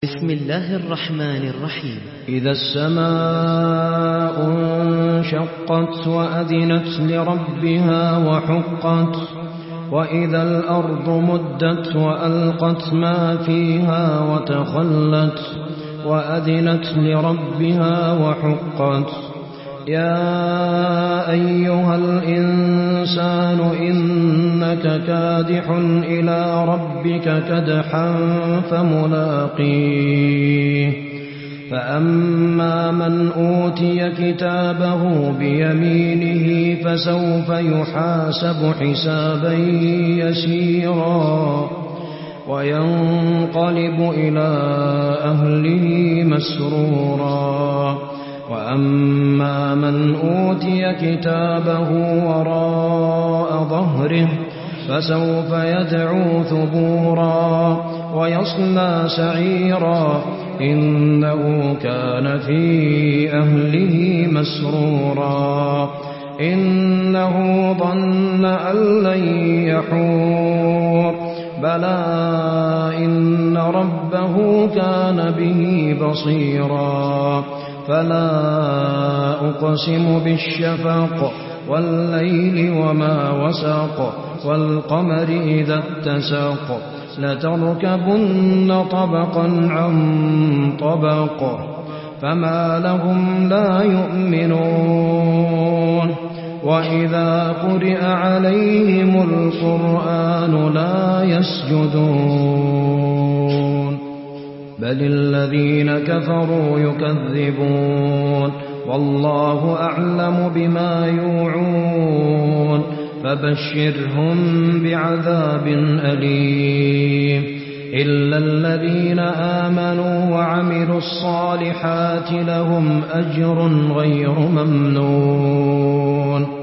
بسم الله الرحمن الرحيم. إذا السماء انشقت وأذنت لربها وحقت وإذا الأرض مدت وألقت ما فيها وتخلت وأذنت لربها وحقت يا أيها الإنسان إنك كادح إلى ربك كدحا فملاقيه فأما من أوتي كتابه بيمينه فسوف يحاسب حسابا يسيرا وينقلب إلى أهله مسرورا وأما من أوتي كتابه وراء ظهره فسوف يدعو ثبورا ويصلى سعيرا إنه كان في أهله مسرورا إنه ظن أن لن يحور بلى إن ربه كان به بصيرا فلا أقسم بالشفق والليل وما وسق والقمر إذا اتسق لتركبن طبقا عن طبق فما لهم لا يؤمنون وإذا قرئ عليهم القرآن لا يسجدون بل الذين كفروا يكذبون والله أعلم بما يوعون فبشرهم بعذاب أليم إلا الذين آمنوا وعملوا الصالحات لهم أجر غير ممنون